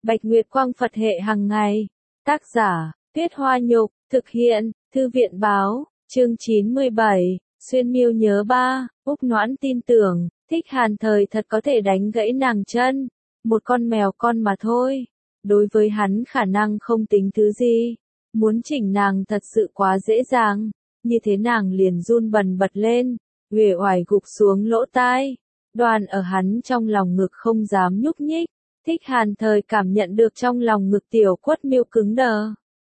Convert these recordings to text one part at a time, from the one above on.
Bạch Nguyệt Quang Phật hệ hàng ngày. Tác giả, Tuyết Hoa Nhục, thực hiện, Thư viện Báo, chương 97, Xuyên Miêu nhớ ba, Úc Noãn tin tưởng, Thích Hàn thời thật có thể đánh gãy nàng chân. Một con mèo con mà thôi. Đối với hắn khả năng không tính thứ gì. Muốn chỉnh nàng thật sự quá dễ dàng. Như thế nàng liền run bần bật lên, uể oải gục xuống lỗ tai. Đoàn ở hắn trong lòng ngực không dám nhúc nhích. Thích Hàn thời cảm nhận được trong lòng ngực tiểu Quất Miêu cứng đờ.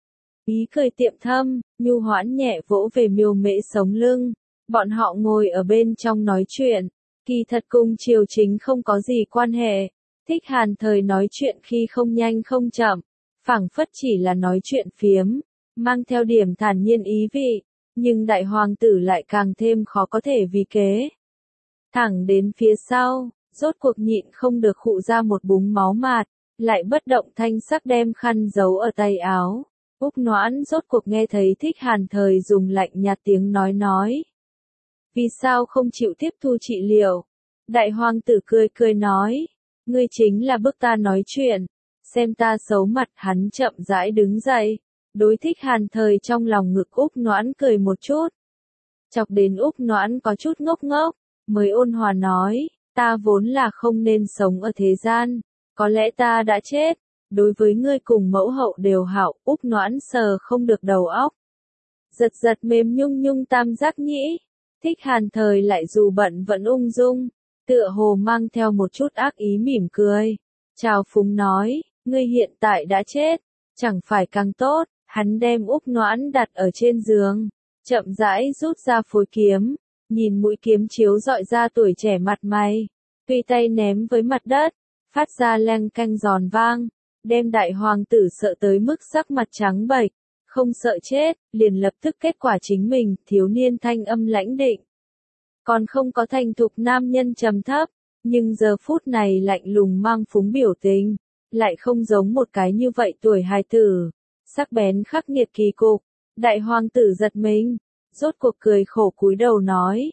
Ý cười tiệm thâm, nhu hoãn nhẹ vỗ về Miêu Mễ sống lưng. Bọn họ ngồi ở bên trong nói chuyện. Kỳ thật cùng triều chính không có gì quan hệ. Thích Hàn thời nói chuyện khi không nhanh không chậm, phảng phất chỉ là nói chuyện phiếm, mang theo điểm thản nhiên ý vị, nhưng đại hoàng tử lại càng thêm khó có thể vì kế. Thẳng đến phía sau, rốt cuộc nhịn không được khụ ra một búng máu mạt, lại bất động thanh sắc đem khăn giấu ở tay áo. Úc Noãn rốt cuộc nghe thấy Thích Hàn thời dùng lạnh nhạt tiếng nói. Vì sao không chịu tiếp thu trị liệu? Đại hoàng tử cười cười nói. Ngươi chính là bức ta nói chuyện, xem ta xấu mặt. Hắn chậm rãi đứng dậy, đối Thích Hàn thời trong lòng ngực Úc Noãn cười một chút. Chọc đến Úc Noãn có chút ngốc ngốc, mới ôn hòa nói, ta vốn là không nên sống ở thế gian, có lẽ ta đã chết, đối với ngươi cùng mẫu hậu đều hảo. Úc Noãn sờ không được đầu óc, giật mềm nhung tam giác nhĩ. Thích Hàn thời lại dù bận vẫn ung dung, tựa hồ mang theo một chút ác ý mỉm cười. Trào phúng nói, ngươi hiện tại đã chết, chẳng phải càng tốt. Hắn đem Úc Noãn đặt ở trên giường, chậm rãi rút ra phối kiếm, nhìn mũi kiếm chiếu rọi ra tuổi trẻ mặt mày, tùy tay ném với mặt đất, phát ra leng canh giòn vang, đem đại hoàng tử sợ tới mức sắc mặt trắng bệch, không sợ chết, liền lập tức kết quả chính mình. Thiếu niên thanh âm lãnh định, còn không có thành thục nam nhân trầm thấp, nhưng giờ phút này lạnh lùng mang phúng biểu tình, lại không giống một cái như vậy tuổi hài tử, sắc bén khắc nghiệt kỳ cục. Đại hoàng tử giật mình, rốt cuộc cười khổ cúi đầu nói,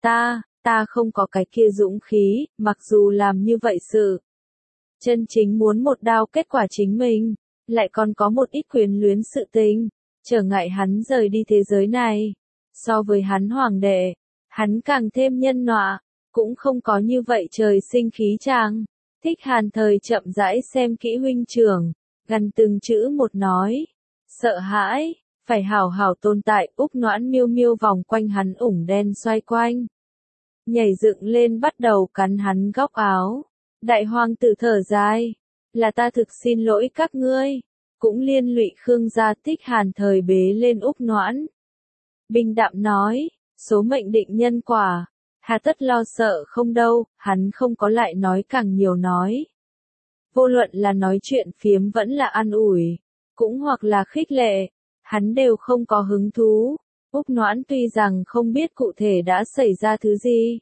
ta không có cái kia dũng khí, mặc dù làm như vậy sự chân chính muốn một đao kết quả chính mình, lại còn có một ít quyền luyến sự tình, trở ngại hắn rời đi thế giới này. So với hắn hoàng đệ, hắn càng thêm nhân nọa, cũng không có như vậy trời sinh khí chàng. Thích Hàn thời chậm rãi xem kỹ huynh trưởng, gần từng chữ một nói, sợ hãi, phải hảo hảo tồn tại. Úc Noãn miêu miêu vòng quanh hắn ủng đen xoay quanh, nhảy dựng lên bắt đầu cắn hắn góc áo. Đại hoàng tử thở dài, là ta thực xin lỗi các ngươi, cũng liên lụy Khương gia. Thích Hàn thời bế lên Úc Noãn, bình đạm nói, số mệnh định nhân quả, hà tất lo sợ không đâu. Hắn không có lại nói càng nhiều nói. Vô luận là nói chuyện phiếm vẫn là an ủi, cũng hoặc là khích lệ, hắn đều không có hứng thú. Úc Noãn tuy rằng không biết cụ thể đã xảy ra thứ gì,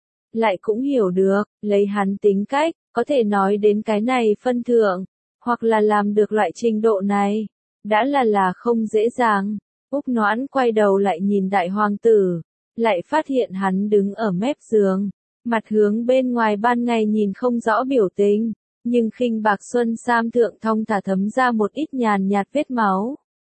lại cũng hiểu được, lấy hắn tính cách, có thể nói đến cái này phân thượng, hoặc là làm được loại trình độ này, đã là không dễ dàng. Úc Noãn quay đầu lại nhìn đại hoàng tử, lại phát hiện hắn đứng ở mép giường, mặt hướng bên ngoài, ban ngày nhìn không rõ biểu tình, nhưng khinh bạc xuân sam thượng thong thả thấm ra một ít nhàn nhạt vết máu,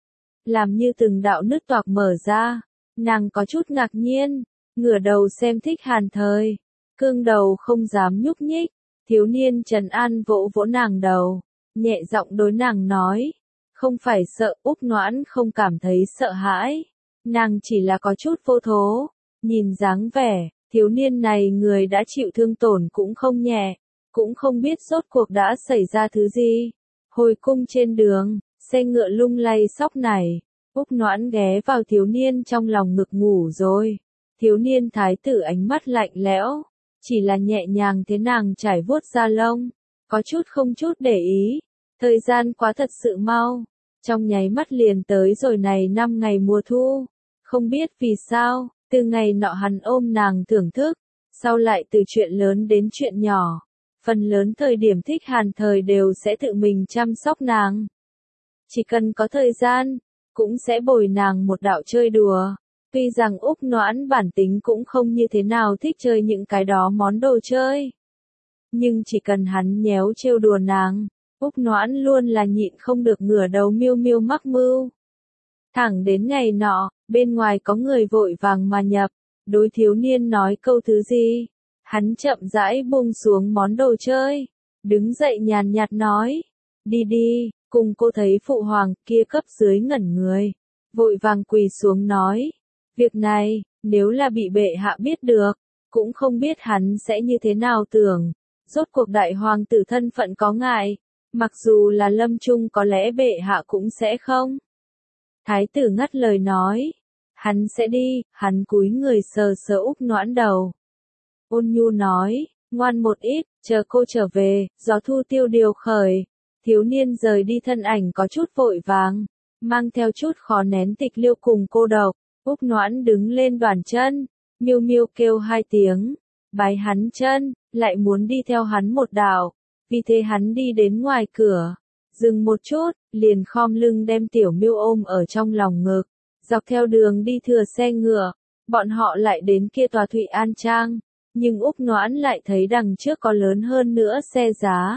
làm như từng đạo nứt toạc mở ra. Nàng có chút ngạc nhiên, ngửa đầu xem Thích Hàn thời, cương đầu không dám nhúc nhích. Thiếu niên trấn an vỗ vỗ nàng đầu, nhẹ giọng đối nàng nói, không phải sợ. Úc Noãn không cảm thấy sợ hãi, nàng chỉ là có chút vô thố. Nhìn dáng vẻ, thiếu niên này người đã chịu thương tổn cũng không nhẹ, cũng không biết rốt cuộc đã xảy ra thứ gì. Hồi cung trên đường, xe ngựa lung lay sóc nảy, Úc Noãn ghé vào thiếu niên trong lòng ngực ngủ rồi. Thiếu niên thái tử ánh mắt lạnh lẽo, chỉ là nhẹ nhàng thế nàng trải vuốt da lông, có chút không chút để ý. Thời gian quá thật sự mau, trong nháy mắt liền tới rồi này 5 ngày mùa thu. Không biết vì sao, từ ngày nọ hắn ôm nàng thưởng thức, sau lại từ chuyện lớn đến chuyện nhỏ, phần lớn thời điểm Thích Hàn thời đều sẽ tự mình chăm sóc nàng. Chỉ cần có thời gian, cũng sẽ bồi nàng một đạo chơi đùa. Tuy rằng Úc Noãn bản tính cũng không như thế nào thích chơi những cái đó món đồ chơi, nhưng chỉ cần hắn nhéo trêu đùa nàng, Úc Noãn luôn là nhịn không được ngửa đầu miêu miêu mắc mưu. Thẳng đến ngày nọ, bên ngoài có người vội vàng mà nhập, đối thiếu niên nói câu thứ gì. Hắn chậm rãi buông xuống món đồ chơi, đứng dậy nhàn nhạt nói, đi đi, cùng cô thấy phụ hoàng kia cấp dưới ngẩn người, vội vàng quỳ xuống nói, việc này, nếu là bị bệ hạ biết được, cũng không biết hắn sẽ như thế nào tưởng, rốt cuộc đại hoàng tử thân phận có ngại, mặc dù là lâm chung có lẽ bệ hạ cũng sẽ không. Thái tử ngắt lời nói, hắn sẽ đi, hắn cúi người sờ sờ Úc Noãn đầu. Ôn nhu nói, ngoan một ít, chờ cô trở về, gió thu tiêu điều khởi. Thiếu niên rời đi thân ảnh có chút vội vàng, mang theo chút khó nén tịch liêu cùng cô độc. Úc Noãn đứng lên đoàn chân, miêu miêu kêu hai tiếng, bái hắn chân, lại muốn đi theo hắn một đạo. Vì thế hắn đi đến ngoài cửa, dừng một chút, liền khom lưng đem tiểu miêu ôm ở trong lòng ngực. Dọc theo đường đi thừa xe ngựa, bọn họ lại đến kia tòa Thụy An Trang. Nhưng Úc Noãn lại thấy đằng trước có lớn hơn nữa xe giá.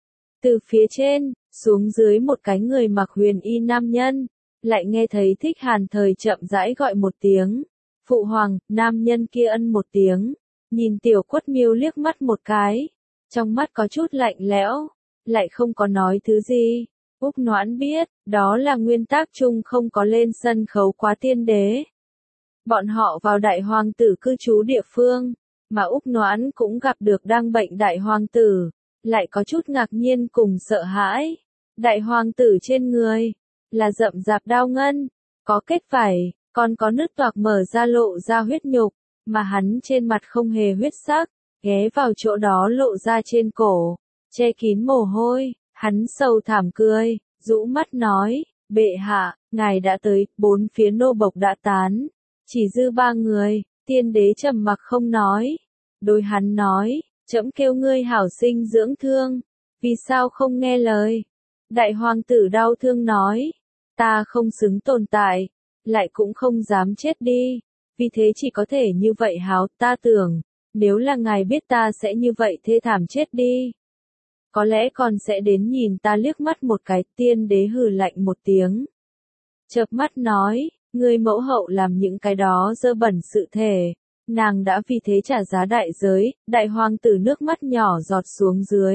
Từ phía trên, xuống dưới một cái người mặc huyền y nam nhân, lại nghe thấy Thích Hàn Thời chậm rãi gọi một tiếng. Phụ hoàng, nam nhân kia ân một tiếng, nhìn tiểu quất miêu liếc mắt một cái, trong mắt có chút lạnh lẽo, lại không có nói thứ gì. Úc Noãn biết, đó là nguyên tắc chung không có lên sân khấu quá tiên đế. Bọn họ vào đại hoàng tử cư trú địa phương. Mà Úc Noãn cũng gặp được đang bệnh đại hoàng tử, lại có chút ngạc nhiên cùng sợ hãi. Đại hoàng tử trên người, là rậm rạp đao ngân, có kết vảy, còn có nứt toạc mở ra lộ ra huyết nhục, mà hắn trên mặt không hề huyết sắc, ghé vào chỗ đó lộ ra trên cổ, che kín mồ hôi, hắn sầu thảm cười, rũ mắt nói, bệ hạ, ngài đã tới, bốn phía nô bộc đã tán, chỉ dư ba người. Tiên đế trầm mặc không nói, đối hắn nói, trẫm kêu ngươi hảo sinh dưỡng thương, vì sao không nghe lời? Đại hoàng tử đau thương nói, ta không xứng tồn tại, lại cũng không dám chết đi, vì thế chỉ có thể như vậy háo, ta tưởng, nếu là ngài biết ta sẽ như vậy thê thảm chết đi. Có lẽ còn sẽ đến nhìn ta liếc mắt một cái. Tiên đế hừ lạnh một tiếng, chợp mắt nói, người mẫu hậu làm những cái đó dơ bẩn sự thể, nàng đã vì thế trả giá đại giới. Đại hoàng tử nước mắt nhỏ giọt xuống dưới.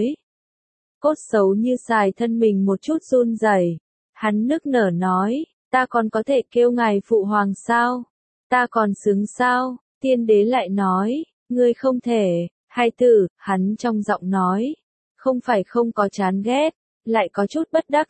Cốt xấu như xài thân mình một chút run rẩy, hắn nức nở nói, ta còn có thể kêu ngài phụ hoàng sao? Ta còn xứng sao? Tiên đế lại nói, ngươi không thể. Hai tử, hắn trong giọng nói, không phải không có chán ghét, lại có chút bất đắc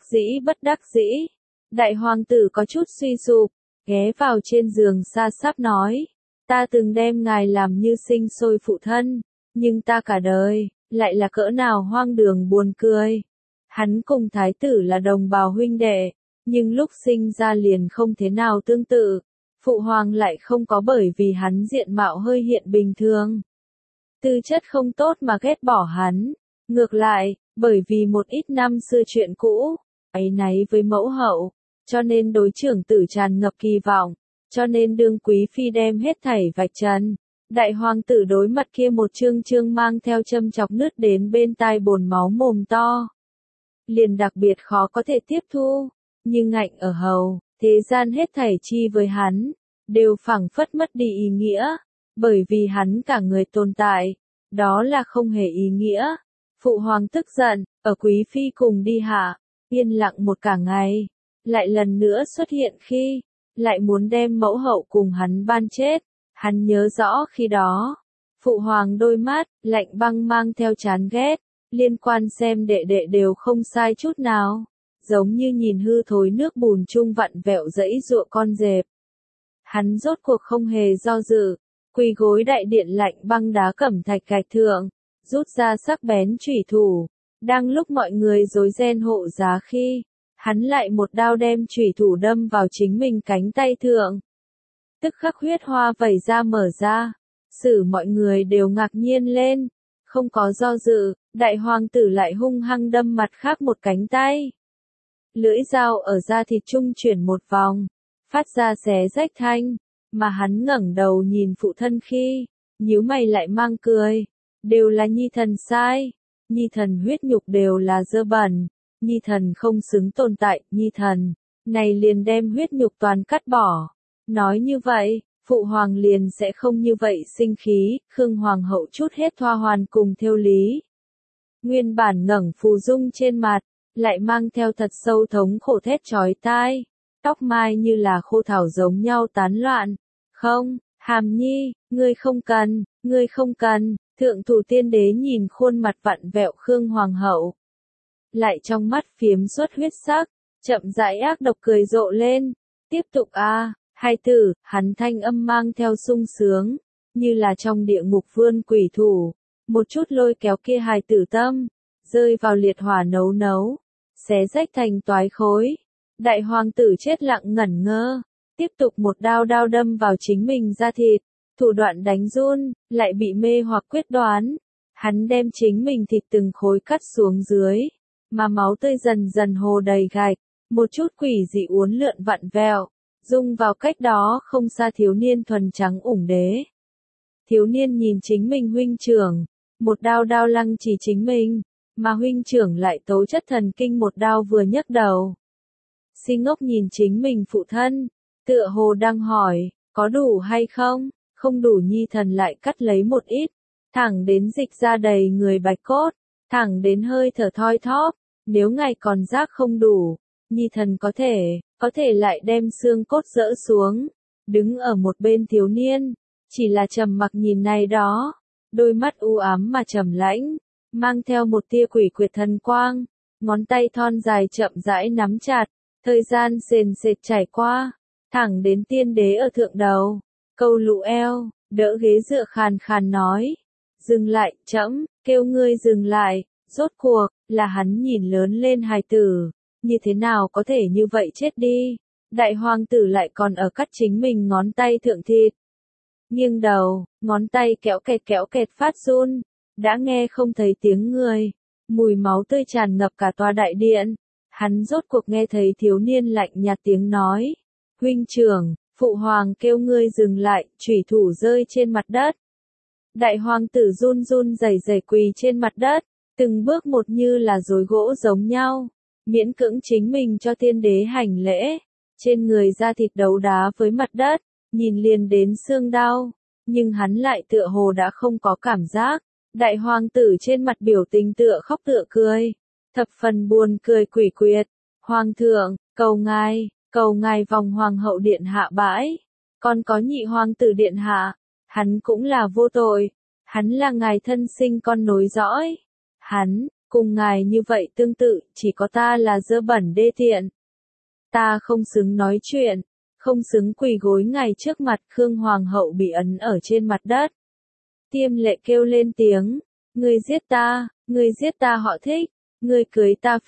dĩ. Đại hoàng tử có chút suy sụp, ghé vào trên giường xa sáp nói, ta từng đem ngài làm như sinh sôi phụ thân, nhưng ta cả đời, lại là cỡ nào hoang đường buồn cười. Hắn cùng thái tử là đồng bào huynh đệ, nhưng lúc sinh ra liền không thế nào tương tự. Phụ hoàng lại không có bởi vì hắn diện mạo hơi hiện bình thường, tư chất không tốt mà ghét bỏ hắn. Ngược lại, bởi vì một ít năm xưa chuyện cũ, áy náy với mẫu hậu, cho nên đối trưởng tử tràn ngập kỳ vọng, cho nên đương quý phi đem hết thảy vạch trần. Đại hoàng tử đối mặt kia một trương trương mang theo châm chọc nứt đến bên tai bồn máu mồm to, liền đặc biệt khó có thể tiếp thu, nhưng ngạnh ở hầu, thế gian hết thảy chi với hắn, đều phảng phất mất đi ý nghĩa, bởi vì hắn cả người tồn tại, đó là không hề ý nghĩa. Phụ hoàng tức giận, ở quý phi cùng đi hạ, yên lặng một cả ngày, lại lần nữa xuất hiện khi, lại muốn đem mẫu hậu cùng hắn ban chết. Hắn nhớ rõ khi đó, phụ hoàng đôi mắt, lạnh băng mang theo chán ghét, liên quan xem đệ đệ đều không sai chút nào, giống như nhìn hư thối nước bùn chung vặn vẹo dẫy dụa con dẹp. Hắn rốt cuộc không hề do dự, quỳ gối đại điện lạnh băng đá cẩm thạch gạch thượng, rút ra sắc bén chủy thủ, đang lúc mọi người rối ren hộ giá khi, hắn lại một đao đem chủy thủ đâm vào chính mình cánh tay thượng. Tức khắc huyết hoa vẩy ra mở ra, xử mọi người đều ngạc nhiên lên, không có do dự, đại hoàng tử lại hung hăng đâm mặt khác một cánh tay. Lưỡi dao ở da thịt trung chuyển một vòng, phát ra xé rách thanh, mà hắn ngẩng đầu nhìn phụ thân khi, nhíu mày lại mang cười, đều là nhi thần sai, nhi thần huyết nhục đều là dơ bẩn, nhi thần không xứng tồn tại, nhi thần, này liền đem huyết nhục toàn cắt bỏ. Nói như vậy, phụ hoàng liền sẽ không như vậy sinh khí, Khương Hoàng hậu chút hết thoa hoàn cùng theo lý. Nguyên bản ngẩng phù dung trên mặt, lại mang theo thật sâu thống khổ thét chói tai, tóc mai như là khô thảo giống nhau tán loạn. Không, Hàm Nhi, ngươi không cần, thượng thủ tiên đế nhìn khuôn mặt vặn vẹo Khương Hoàng hậu. Lại trong mắt phiếm xuất huyết sắc, chậm rãi ác độc cười rộ lên, tiếp tục hai tử, hắn thanh âm mang theo sung sướng, như là trong địa ngục vươn quỷ thủ, một chút lôi kéo kia hài tử tâm, rơi vào liệt hỏa nấu, xé rách thành toái khối. Đại hoàng tử chết lặng ngẩn ngơ, tiếp tục một đao đâm vào chính mình da thịt, thủ đoạn đánh run, lại bị mê hoặc quyết đoán. Hắn đem chính mình thịt từng khối cắt xuống dưới, mà máu tươi dần dần hồ đầy gạch, một chút quỷ dị uốn lượn vặn vẹo, dung vào cách đó không xa thiếu niên thuần trắng ủng đế. Thiếu niên nhìn chính mình huynh trưởng, một đao lăng chỉ chính mình, mà huynh trưởng lại tố chất thần kinh một đao vừa nhấc đầu. Si ngốc nhìn chính mình phụ thân, tựa hồ đang hỏi, có đủ hay không? Không đủ nhi thần lại cắt lấy một ít, thẳng đến dịch ra đầy người bạch cốt, thẳng đến hơi thở thoi thóp, nếu ngài còn giác không đủ, nhi thần có thể lại đem xương cốt dỡ xuống. Đứng ở một bên thiếu niên, chỉ là trầm mặc nhìn này đó, đôi mắt u ám mà trầm lãnh, mang theo một tia quỷ quyệt thần quang, ngón tay thon dài chậm rãi nắm chặt, thời gian sền sệt trải qua, thẳng đến tiên đế ở thượng đầu, câu lụ eo, đỡ ghế dựa khàn khàn nói, dừng lại, trẫm kêu ngươi dừng lại, rốt cuộc, là hắn nhìn lớn lên hài tử, như thế nào có thể như vậy chết đi, đại hoàng tử lại còn ở cắt chính mình ngón tay thượng thịt. Nghiêng đầu, ngón tay kéo kẹt phát run, đã nghe không thấy tiếng người, mùi máu tươi tràn ngập cả tòa đại điện, hắn rốt cuộc nghe thấy thiếu niên lạnh nhạt tiếng nói, huynh trưởng, phụ hoàng kêu ngươi dừng lại, chủy thủ rơi trên mặt đất. Đại hoàng tử run rẩy quỳ trên mặt đất, từng bước một như là rối gỗ giống nhau, miễn cưỡng chính mình cho tiên đế hành lễ, trên người da thịt đấu đá với mặt đất, nhìn liền đến xương đau, nhưng hắn lại tựa hồ đã không có cảm giác. Đại hoàng tử trên mặt biểu tình tựa khóc tựa cười, thập phần buồn cười quỷ quyệt. Hoàng thượng, cầu ngài vòng hoàng hậu điện hạ bãi, còn có nhị hoàng tử điện hạ, hắn cũng là vô tội, hắn là ngài thân sinh con nối dõi, hắn, cùng ngài như vậy tương tự, chỉ có ta là dơ bẩn đê tiện. Ta không xứng nói chuyện, không xứng quỳ gối ngài trước mặt. Khương hoàng hậu bị ấn ở trên mặt đất. Tiêm lệ kêu lên tiếng, ngươi giết ta họ Thích, ngươi cưới ta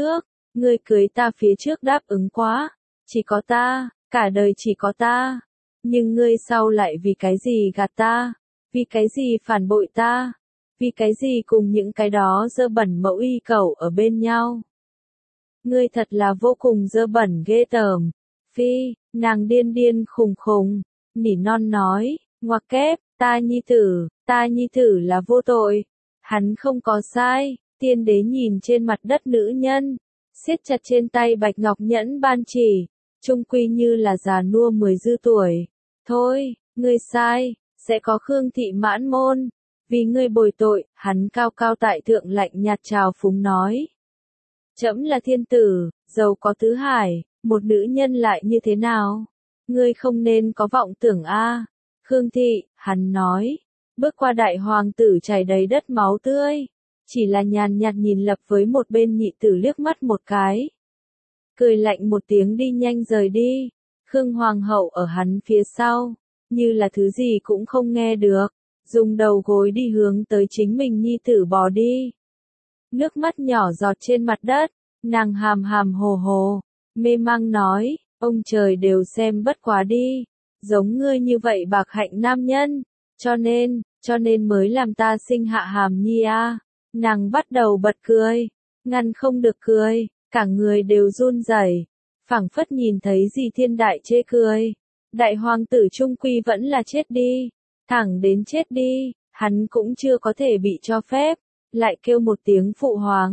phía trước đáp ứng quá, chỉ có ta, cả đời chỉ có ta, nhưng ngươi sau lại vì cái gì gạt ta, vì cái gì phản bội ta, vì cái gì cùng những cái đó dơ bẩn mẫu y cẩu ở bên nhau. Ngươi thật là vô cùng dơ bẩn ghê tởm. Phi, nàng điên khùng, nỉ non nói, ngoặc kép, ta nhi tử là vô tội, hắn không có sai. Tiên đế nhìn trên mặt đất nữ nhân, siết chặt trên tay bạch ngọc nhẫn ban chỉ, trung quy như là già nua 10 dư tuổi. Thôi, ngươi sai, sẽ có Khương thị mãn môn, vì ngươi bồi tội. Hắn cao tại thượng lạnh nhạt trào phúng nói, trẫm là thiên tử, giàu có tứ hải, một nữ nhân lại như thế nào? Ngươi không nên có vọng tưởng a. Khương thị, hắn nói, bước qua đại hoàng tử chảy đầy đất máu tươi, chỉ là nhàn nhạt nhìn Lập với một bên nhị tử liếc mắt một cái, cười lạnh một tiếng đi nhanh rời đi. Khương hoàng hậu ở hắn phía sau, như là thứ gì cũng không nghe được, dùng đầu gối đi hướng tới chính mình nhi tử bò đi. Nước mắt nhỏ giọt trên mặt đất, nàng hàm hồ, mê mang nói, ông trời đều xem bất quá đi, giống ngươi như vậy bạc hạnh nam nhân, cho nên mới làm ta sinh hạ Hàm Nhi a. Nàng bắt đầu bật cười, ngăn không được cười, cả người đều run rẩy, phảng phất nhìn thấy gì thiên đại chê cười. Đại hoàng tử trung quy vẫn là chết đi, thẳng đến chết đi, hắn cũng chưa có thể bị cho phép, lại kêu một tiếng phụ hoàng,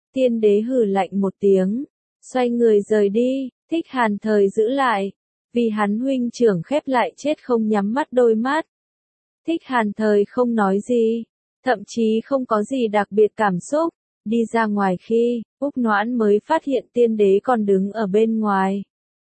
Tiên đế hừ lạnh một tiếng, xoay người rời đi, Thích Hàn Thời giữ lại, vì hắn huynh trưởng khép lại chết không nhắm mắt đôi mắt. Thích Hàn Thời không nói gì, thậm chí không có gì đặc biệt cảm xúc, đi ra ngoài khi, Úc Noãn mới phát hiện tiên đế còn đứng ở bên ngoài.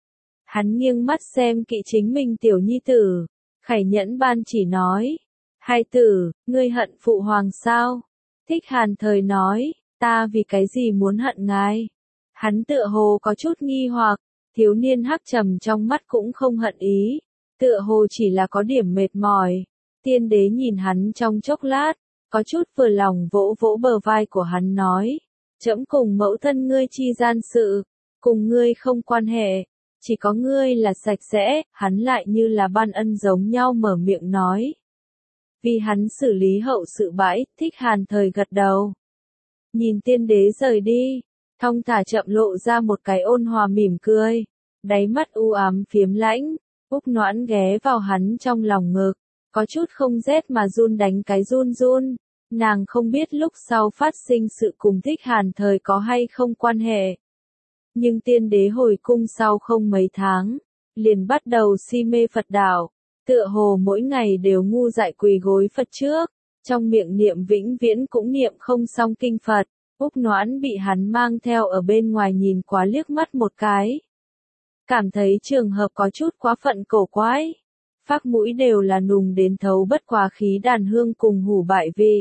Hắn nghiêng mắt xem kỹ chính mình tiểu nhi tử, Khải Nhẫn Ban chỉ nói, hai tử, ngươi hận phụ hoàng sao? Thích Hàn Thời nói, ta vì cái gì muốn hận ngài? Hắn tựa hồ có chút nghi hoặc, thiếu niên hắc trầm trong mắt cũng không hận ý, tựa hồ chỉ là có điểm mệt mỏi. Tiên đế nhìn hắn trong chốc lát, có chút vừa lòng vỗ vỗ bờ vai của hắn nói, trẫm cùng mẫu thân ngươi chi gian sự, cùng ngươi không quan hệ, chỉ có ngươi là sạch sẽ, hắn lại như là ban ân giống nhau mở miệng nói. Vì hắn xử lý hậu sự bãi, Thích Hàn Thời gật đầu. Nhìn tiên đế rời đi, thong thả chậm lộ ra một cái ôn hòa mỉm cười, đáy mắt u ám phiếm lãnh, Úc Noãn ghé vào hắn trong lòng ngực, có chút không rét mà run đánh cái run run, nàng không biết lúc sau phát sinh sự cùng Thích Hàn Thời có hay không quan hệ. Nhưng tiên đế hồi cung sau không mấy tháng, liền bắt đầu si mê Phật đạo, tựa hồ mỗi ngày đều ngu dại quỳ gối Phật trước, trong miệng niệm vĩnh viễn cũng niệm không xong kinh Phật. Úc Noãn bị hắn mang theo ở bên ngoài nhìn quá liếc mắt một cái. Cảm thấy trường hợp có chút quá phận cổ quái. Phác mũi đều là nùng đến thấu bất quá khí đàn hương cùng hủ bại vị.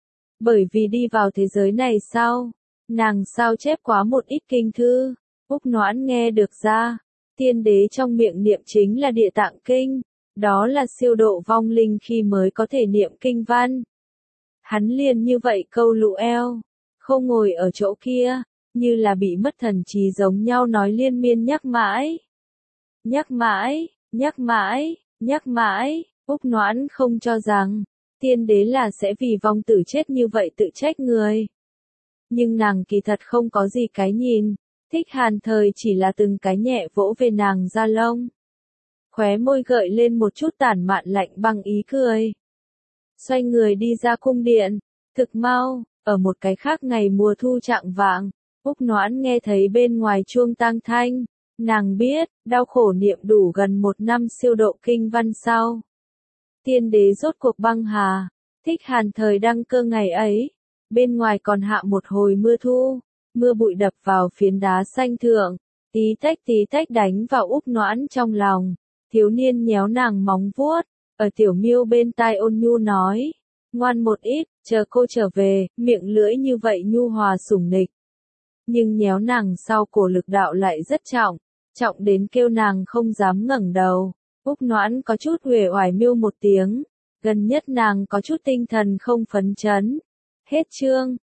Bởi vì đi vào thế giới này sau, nàng sao chép quá một ít kinh thư, Úc Noãn nghe được ra, tiên đế trong miệng niệm chính là Địa Tạng Kinh, đó là siêu độ vong linh khi mới có thể niệm kinh văn. Hắn liền như vậy câu lụ eo, không ngồi ở chỗ kia, như là bị mất thần trí giống nhau nói liên miên nhắc mãi. Nhắc mãi, nhắc mãi, nhắc mãi, Úc Noãn không cho rằng, tiên đế là sẽ vì vong tử chết như vậy tự trách người. Nhưng nàng kỳ thật không có gì cái nhìn, Thích Hàn Thời chỉ là từng cái nhẹ vỗ về nàng da lông. Khóe môi gợi lên một chút tản mạn lạnh băng ý cười. Xoay người đi ra cung điện, thực mau, ở một cái khác ngày mùa thu trạng vạng, Úc Noãn nghe thấy bên ngoài chuông tang thanh, nàng biết, đau khổ niệm đủ gần 1 năm siêu độ kinh văn sau. Tiên đế rốt cuộc băng hà, Thích Hàn Thời đăng cơ ngày ấy, bên ngoài còn hạ một hồi mưa thu, mưa bụi đập vào phiến đá xanh thượng, tí tách đánh vào Úc Noãn trong lòng, thiếu niên nhéo nàng móng vuốt, ở tiểu miêu bên tai ôn nhu nói, ngoan một ít, chờ cô trở về, miệng lưỡi như vậy nhu hòa sủng nịch. Nhưng nhéo nàng sau cổ lực đạo lại rất trọng, trọng đến kêu nàng không dám ngẩng đầu. Úc Noãn có chút uể oải miêu một tiếng, gần nhất nàng có chút tinh thần không phấn chấn. Hết chương.